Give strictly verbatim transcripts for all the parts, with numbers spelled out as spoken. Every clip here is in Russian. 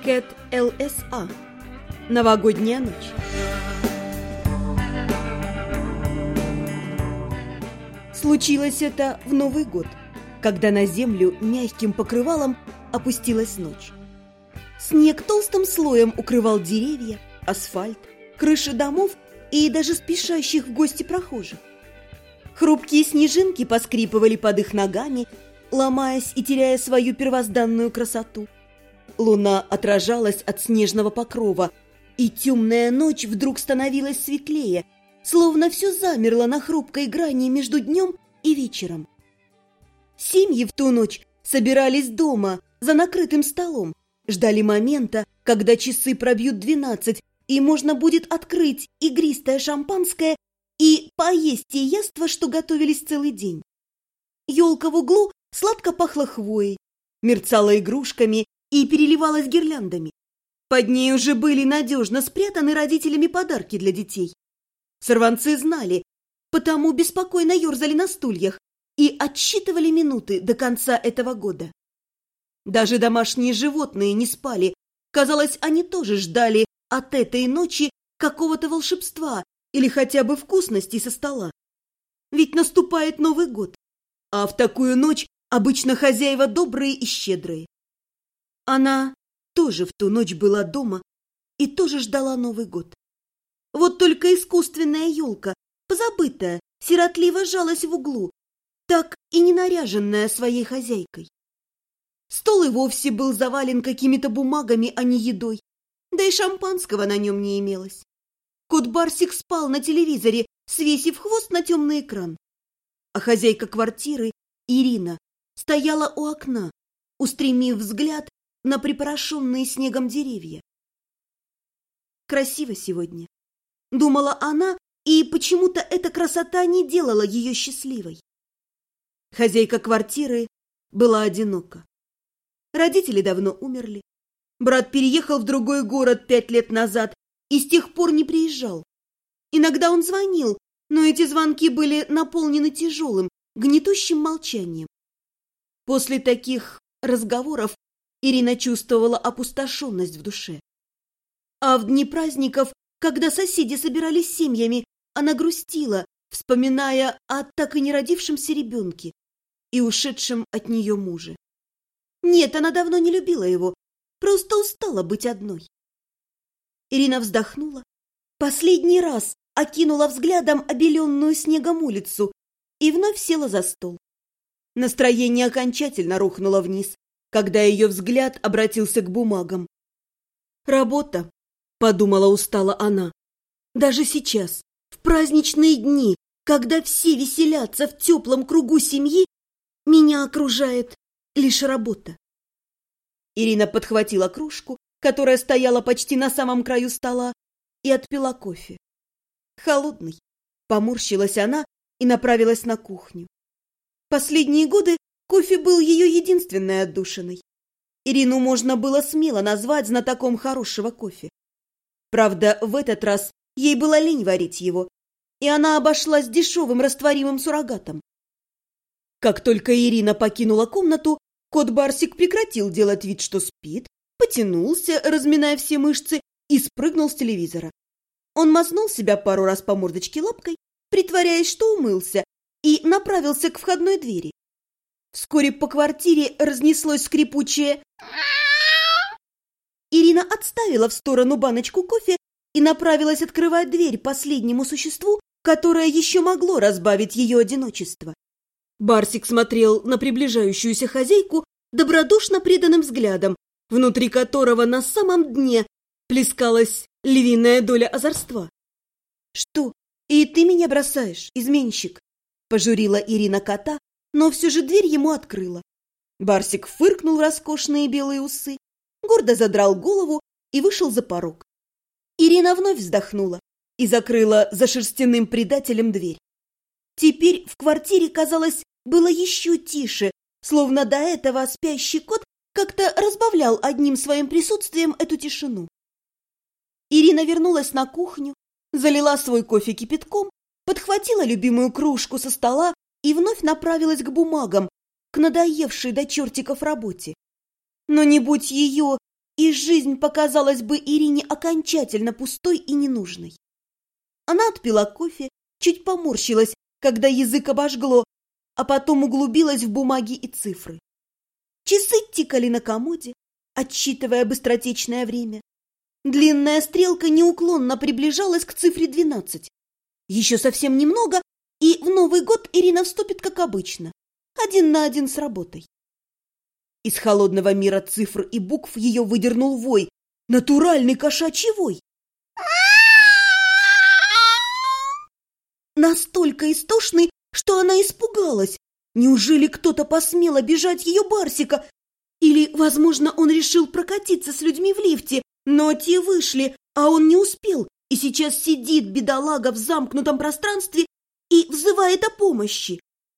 Кэт эл эс а. Новогодняя ночь. Случилось это в Новый год, когда на землю мягким покрывалом опустилась ночь. Снег толстым слоем укрывал деревья, асфальт, крыши домов и даже спешащих в гости прохожих. Хрупкие снежинки поскрипывали под их ногами, ломаясь и теряя свою первозданную красоту. Луна отражалась от снежного покрова, и темная ночь вдруг становилась светлее, словно все замерло на хрупкой грани между днем и вечером. Семьи в ту ночь собирались дома, за накрытым столом, ждали момента, когда часы пробьют двенадцать, и можно будет открыть игристое шампанское и поесть те яства, что готовились целый день. Елка в углу сладко пахла хвоей, мерцала игрушками и переливалась гирляндами. Под ней уже были надежно спрятаны родителями подарки для детей. Сорванцы знали, потому беспокойно ерзали на стульях и отсчитывали минуты до конца этого года. Даже домашние животные не спали. Казалось, они тоже ждали от этой ночи какого-то волшебства или хотя бы вкусности со стола. Ведь наступает Новый год, а в такую ночь обычно хозяева добрые и щедрые. Она тоже в ту ночь была дома и тоже ждала Новый год. Вот только искусственная елка, позабытая, сиротливо жалась в углу, так и не наряженная своей хозяйкой. Стол и вовсе был завален какими-то бумагами, а не едой, да и шампанского на нем не имелось. Кот Барсик спал на телевизоре, свесив хвост на темный экран. А хозяйка квартиры, Ирина, стояла у окна, устремив взгляд на припорошенные снегом деревья. Красиво сегодня, думала она, и почему-то эта красота не делала ее счастливой. Хозяйка квартиры была одинока. Родители давно умерли. Брат переехал в другой город пять лет назад и с тех пор не приезжал. Иногда он звонил, но эти звонки были наполнены тяжелым, гнетущим молчанием. После таких разговоров Ирина чувствовала опустошенность в душе. А в дни праздников, когда соседи собирались семьями, она грустила, вспоминая о так и не родившемся ребенке и ушедшем от нее муже. Нет, она давно не любила его, просто устала быть одной. Ирина вздохнула, последний раз окинула взглядом обеленную снегом улицу и вновь села за стол. Настроение окончательно рухнуло вниз, когда ее взгляд обратился к бумагам. «Работа», — подумала устало она, — «даже сейчас, в праздничные дни, когда все веселятся в теплом кругу семьи, меня окружает лишь работа». Ирина подхватила кружку, которая стояла почти на самом краю стола, и отпила кофе. Холодный. Поморщилась она и направилась на кухню. Последние годы кофе был ее единственной отдушиной. Ирину можно было смело назвать знатоком хорошего кофе. Правда, в этот раз ей было лень варить его, и она обошлась дешевым растворимым суррогатом. Как только Ирина покинула комнату, кот Барсик прекратил делать вид, что спит, потянулся, разминая все мышцы, и спрыгнул с телевизора. Он мазнул себя пару раз по мордочке лапкой, притворяясь, что умылся, и направился к входной двери. Вскоре по квартире разнеслось скрипучее Ирина отставила в сторону баночку кофе и направилась открывать дверь последнему существу, которое еще могло разбавить ее одиночество. Барсик смотрел на приближающуюся хозяйку добродушно преданным взглядом, внутри которого на самом дне плескалась львиная доля озорства. «Что, и ты меня бросаешь, изменщик?» — пожурила Ирина кота, но все же дверь ему открыла. Барсик фыркнул в роскошные белые усы, гордо задрал голову и вышел за порог. Ирина вновь вздохнула и закрыла за шерстяным предателем дверь. Теперь в квартире, казалось, было еще тише, словно до этого спящий кот как-то разбавлял одним своим присутствием эту тишину. Ирина вернулась на кухню, залила свой кофе кипятком, подхватила любимую кружку со стола и вновь направилась к бумагам, к надоевшей до чертиков работе. Но не будь ее, и жизнь показалась бы Ирине окончательно пустой и ненужной. Она отпила кофе, чуть поморщилась, когда язык обожгло, а потом углубилась в бумаги и цифры. Часы тикали на комоде, отсчитывая быстротечное время. Длинная стрелка неуклонно приближалась к цифре двенадцать. Еще совсем немного, и в Новый год Ирина вступит, как обычно, один на один с работой. Из холодного мира цифр и букв ее выдернул вой, натуральный кошачий вой. Настолько истошный, что она испугалась. Неужели кто-то посмел обижать ее Барсика? Или, возможно, он решил прокатиться с людьми в лифте, но те вышли, а он не успел, и сейчас сидит бедолага в замкнутом пространстве и взывает о помощи.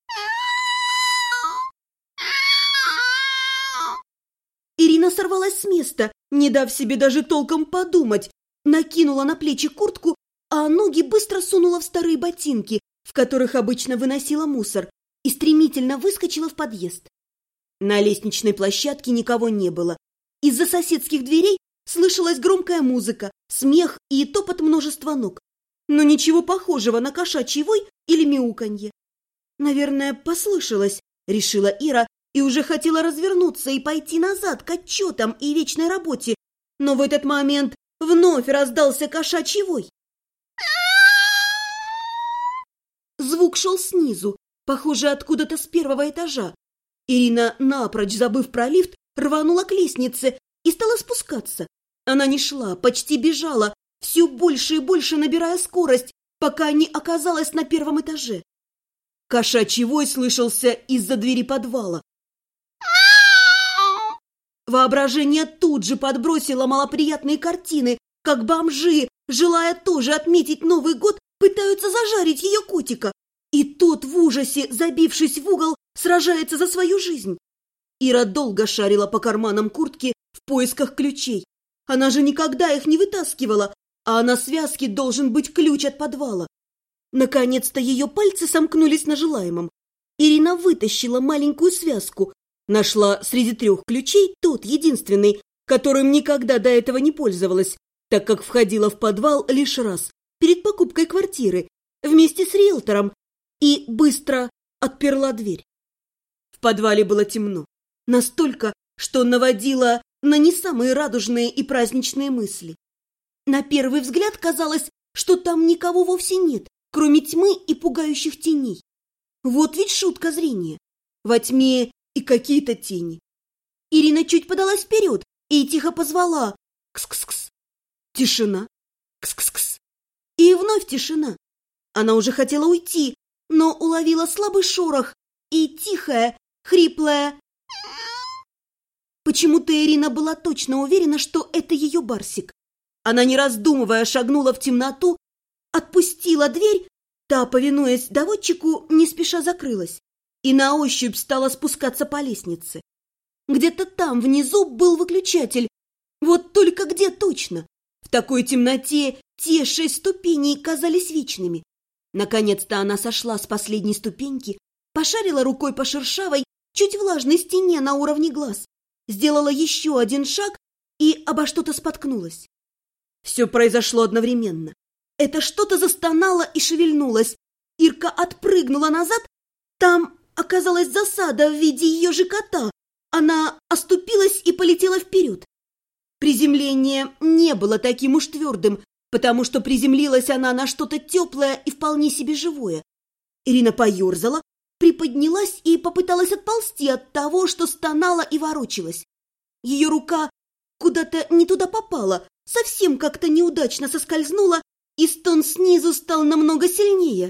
Ирина сорвалась с места, не дав себе даже толком подумать, накинула на плечи куртку, а ноги быстро сунула в старые ботинки, в которых обычно выносила мусор, и стремительно выскочила в подъезд. На лестничной площадке никого не было. Из-за соседских дверей слышалась громкая музыка, смех и топот множества ног. Но ничего похожего на кошачий вой или мяуканье. «Наверное, послышалось», — решила Ира, и уже хотела развернуться и пойти назад к отчетам и вечной работе, но в этот момент вновь раздался кошачий вой. Звук шел снизу, похоже, откуда-то с первого этажа. Ирина, напрочь забыв про лифт, рванула к лестнице и стала спускаться. Она не шла, почти бежала, все больше и больше набирая скорость, пока не оказалась на первом этаже. Кошачий вой слышался из-за двери подвала. Воображение тут же подбросило малоприятные картины, как бомжи, желая тоже отметить Новый год, пытаются зажарить ее котика. И тот в ужасе, забившись в угол, сражается за свою жизнь. Ира долго шарила по карманам куртки в поисках ключей. Она же никогда их не вытаскивала, а на связке должен быть ключ от подвала. Наконец-то ее пальцы сомкнулись на желаемом. Ирина вытащила маленькую связку, нашла среди трех ключей тот единственный, которым никогда до этого не пользовалась, так как входила в подвал лишь раз, перед покупкой квартиры, вместе с риэлтором, и быстро отперла дверь. В подвале было темно, настолько, что наводило на не самые радужные и праздничные мысли. На первый взгляд казалось, что там никого вовсе нет, кроме тьмы и пугающих теней. Вот ведь шутка зрения. Во тьме и какие-то тени. Ирина чуть подалась вперед и тихо позвала «Кс-кс-кс». Тишина. «Кс-кс-кс». И вновь тишина. Она уже хотела уйти, но уловила слабый шорох и тихое, хриплое. Почему-то Ирина была точно уверена, что это ее Барсик. Она, не раздумывая, шагнула в темноту, отпустила дверь, та, повинуясь доводчику, не спеша закрылась, и на ощупь стала спускаться по лестнице. Где-то там внизу был выключатель, вот только где точно? В такой темноте те шесть ступеней казались вечными. Наконец-то она сошла с последней ступеньки, пошарила рукой по шершавой, чуть влажной стене на уровне глаз, сделала еще один шаг и обо что-то споткнулась. Все произошло одновременно. Это что-то застонало и шевельнулось. Ирка отпрыгнула назад. Там оказалась засада в виде ее же кота. Она оступилась и полетела вперед. Приземление не было таким уж твердым, потому что приземлилась она на что-то теплое и вполне себе живое. Ирина поерзала, приподнялась и попыталась отползти от того, что стонала и ворочалась. Ее рука куда-то не туда попала, совсем как-то неудачно соскользнула, и стон снизу стал намного сильнее.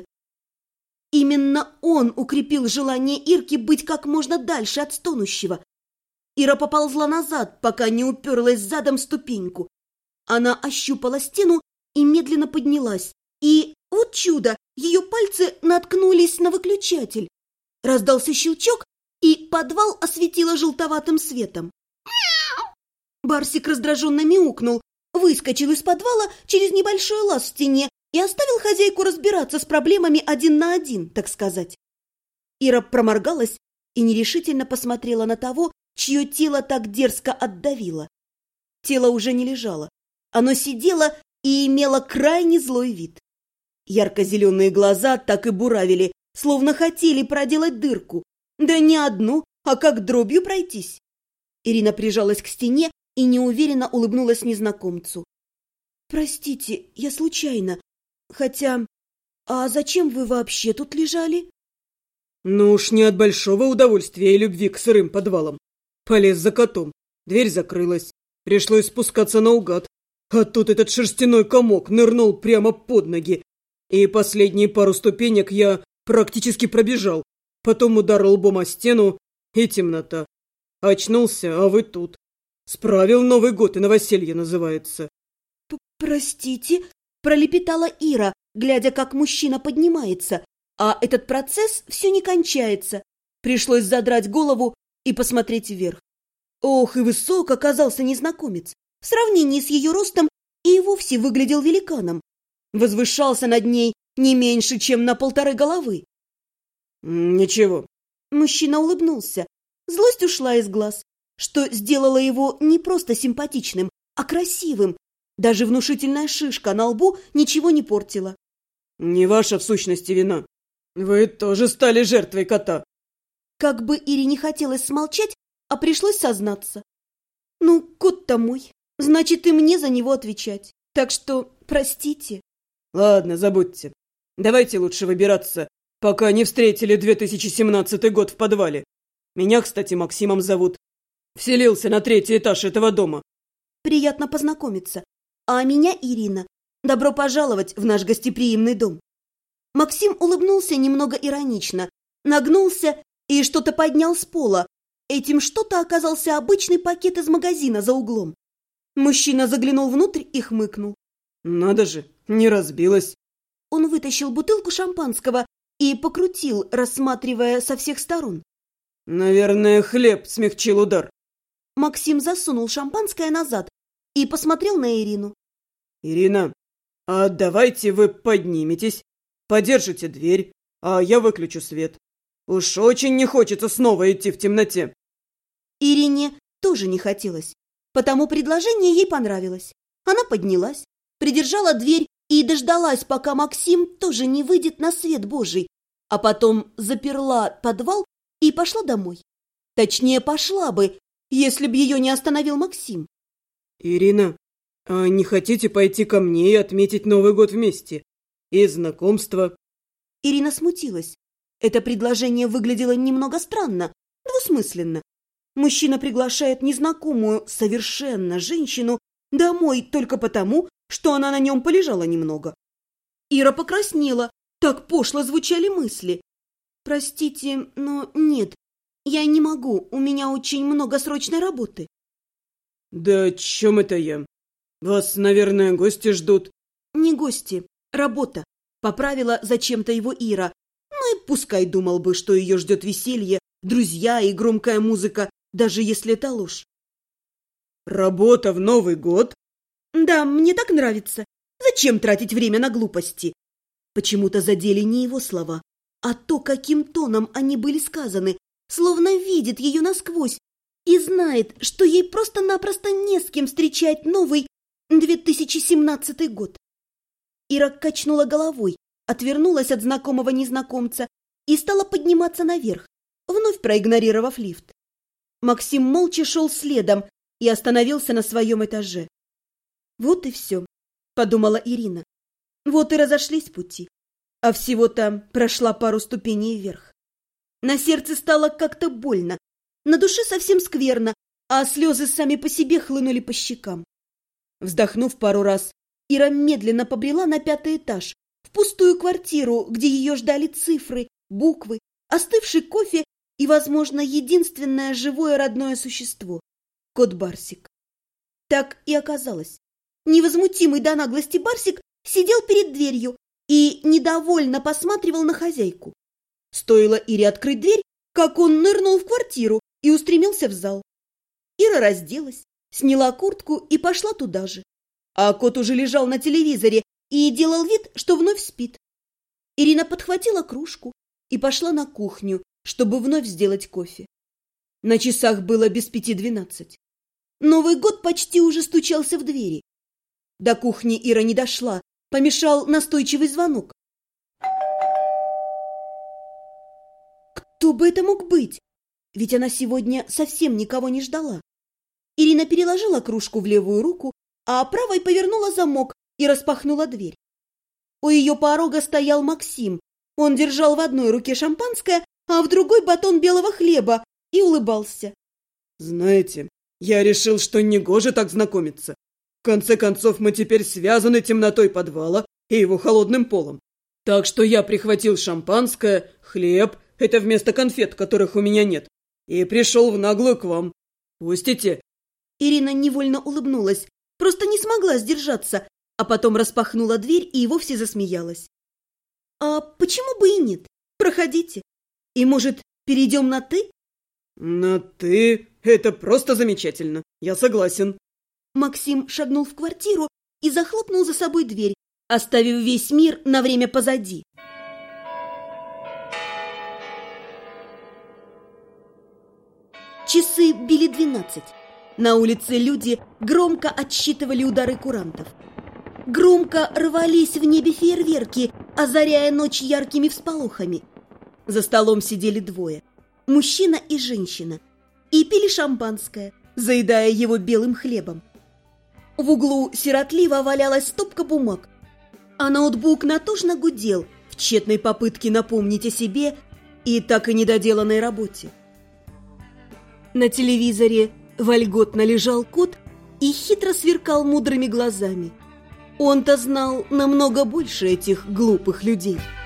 Именно он укрепил желание Ирки быть как можно дальше от стонущего. Ира поползла назад, пока не уперлась задом в ступеньку. Она ощупала стену и медленно поднялась. И, вот чудо, ее пальцы наткнулись на выключатель. Раздался щелчок, и подвал осветило желтоватым светом. Барсик раздраженно мяукнул, выскочил из подвала через небольшой лаз в стене и оставил хозяйку разбираться с проблемами один на один, так сказать. Ира проморгалась и нерешительно посмотрела на того, чье тело так дерзко отдавило. Тело уже не лежало. Оно сидело и имело крайне злой вид. Ярко-зеленые глаза так и буравили, словно хотели проделать дырку. Да не одну, а как дробью пройтись. Ирина прижалась к стене и неуверенно улыбнулась незнакомцу. «Простите, я случайно. Хотя... А зачем вы вообще тут лежали?» «Ну уж не от большого удовольствия и любви к сырым подвалам. Полез за котом. Дверь закрылась. Пришлось спускаться наугад. А тут этот шерстяной комок нырнул прямо под ноги. И последние пару ступенек я практически пробежал. Потом удар лбом о стену и темнота. Очнулся, а вы тут. Справил Новый год и новоселье называется». «Простите», — пролепетала Ира, глядя, как мужчина поднимается, а этот процесс все не кончается. Пришлось задрать голову и посмотреть вверх. Ох, и высок оказался незнакомец. В сравнении с ее ростом и вовсе выглядел великаном. Возвышался над ней не меньше, чем на полторы головы. «Ничего». Мужчина улыбнулся. Злость ушла из глаз, что сделало его не просто симпатичным, а красивым. Даже внушительная шишка на лбу ничего не портила. «Не ваша в сущности вина. Вы тоже стали жертвой кота». Как бы Ире не хотелось смолчать, а пришлось сознаться. «Ну, кот-то мой, значит, и мне за него отвечать. Так что простите». «Ладно, забудьте. Давайте лучше выбираться, пока не встретили две тысячи семнадцатый год в подвале. Меня, кстати, Максимом зовут. Вселился на третий этаж этого дома». «Приятно познакомиться. А меня Ирина. Добро пожаловать в наш гостеприимный дом». Максим улыбнулся немного иронично, нагнулся и что-то поднял с пола. Этим что-то оказался обычный пакет из магазина за углом. Мужчина заглянул внутрь и хмыкнул. «Надо же, не разбилась». Он вытащил бутылку шампанского и покрутил, рассматривая со всех сторон. «Наверное, хлеб смягчил удар». Максим засунул шампанское назад и посмотрел на Ирину. «Ирина, а давайте вы подниметесь, подержите дверь, а я выключу свет. Уж очень не хочется снова идти в темноте». Ирине тоже не хотелось, потому предложение ей понравилось. Она поднялась, придержала дверь и дождалась, пока Максим тоже не выйдет на свет Божий, а потом заперла подвал и пошла домой. Точнее, пошла бы, если б ее не остановил Максим. «Ирина, а не хотите пойти ко мне и отметить Новый год вместе? И знакомство?» Ирина смутилась. Это предложение выглядело немного странно, двусмысленно. Мужчина приглашает незнакомую, совершенно женщину домой только потому, что она на нем полежала немного. Ира покраснела, так пошло звучали мысли. «Простите, но нет, я не могу, у меня очень много срочной работы». «Да о чем это я? Вас, наверное, гости ждут». «Не гости, работа», — поправила зачем-то его Ира. Ну и пускай думал бы, что ее ждет веселье, друзья и громкая музыка, даже если это ложь. «Работа в Новый год?» «Да, мне так нравится. Зачем тратить время на глупости?» Почему-то задели не его слова, а то, каким тоном они были сказаны, словно видит ее насквозь и знает, что ей просто-напросто не с кем встречать новый две тысячи семнадцатый год. Ира качнула головой, отвернулась от знакомого незнакомца и стала подниматься наверх, вновь проигнорировав лифт. Максим молча шел следом и остановился на своем этаже. «Вот и все», — подумала Ирина. «Вот и разошлись пути, а всего-то прошла пару ступеней вверх». На сердце стало как-то больно, на душе совсем скверно, а слезы сами по себе хлынули по щекам. Вздохнув пару раз, Ира медленно побрела на пятый этаж, в пустую квартиру, где ее ждали цифры, буквы, остывший кофе и, возможно, единственное живое родное существо — кот Барсик. Так и оказалось. Невозмутимый до наглости Барсик сидел перед дверью и недовольно посматривал на хозяйку. Стоило Ире открыть дверь, как он нырнул в квартиру и устремился в зал. Ира разделась, сняла куртку и пошла туда же. А кот уже лежал на телевизоре и делал вид, что вновь спит. Ирина подхватила кружку и пошла на кухню, чтобы вновь сделать кофе. На часах было без пяти двенадцать. Новый год почти уже стучался в двери. До кухни Ира не дошла, помешал настойчивый звонок. Кто бы это мог быть? Ведь она сегодня совсем никого не ждала. Ирина переложила кружку в левую руку, а правой повернула замок и распахнула дверь. У ее порога стоял Максим. Он держал в одной руке шампанское, а в другой батон белого хлеба и улыбался. «Знаете, я решил, что негоже так знакомиться. В конце концов, мы теперь связаны темнотой подвала и его холодным полом. Так что я прихватил шампанское, хлеб, это вместо конфет, которых у меня нет, и пришел в наглую к вам. Пустите?» Ирина невольно улыбнулась, просто не смогла сдержаться, а потом распахнула дверь и вовсе засмеялась. «А почему бы и нет? Проходите. И, может, перейдем на «ты»?» «На «ты»? Это просто замечательно. Я согласен». Максим шагнул в квартиру и захлопнул за собой дверь, оставив весь мир на время позади. Часы били двенадцать. На улице люди громко отсчитывали удары курантов. Громко рвались в небе фейерверки, озаряя ночь яркими всполохами. За столом сидели двое – мужчина и женщина, и пили шампанское, заедая его белым хлебом. В углу сиротливо валялась стопка бумаг, а ноутбук натужно гудел в тщетной попытке напомнить о себе и так и недоделанной работе. На телевизоре вольготно лежал кот и хитро сверкал мудрыми глазами. Он-то знал намного больше этих глупых людей.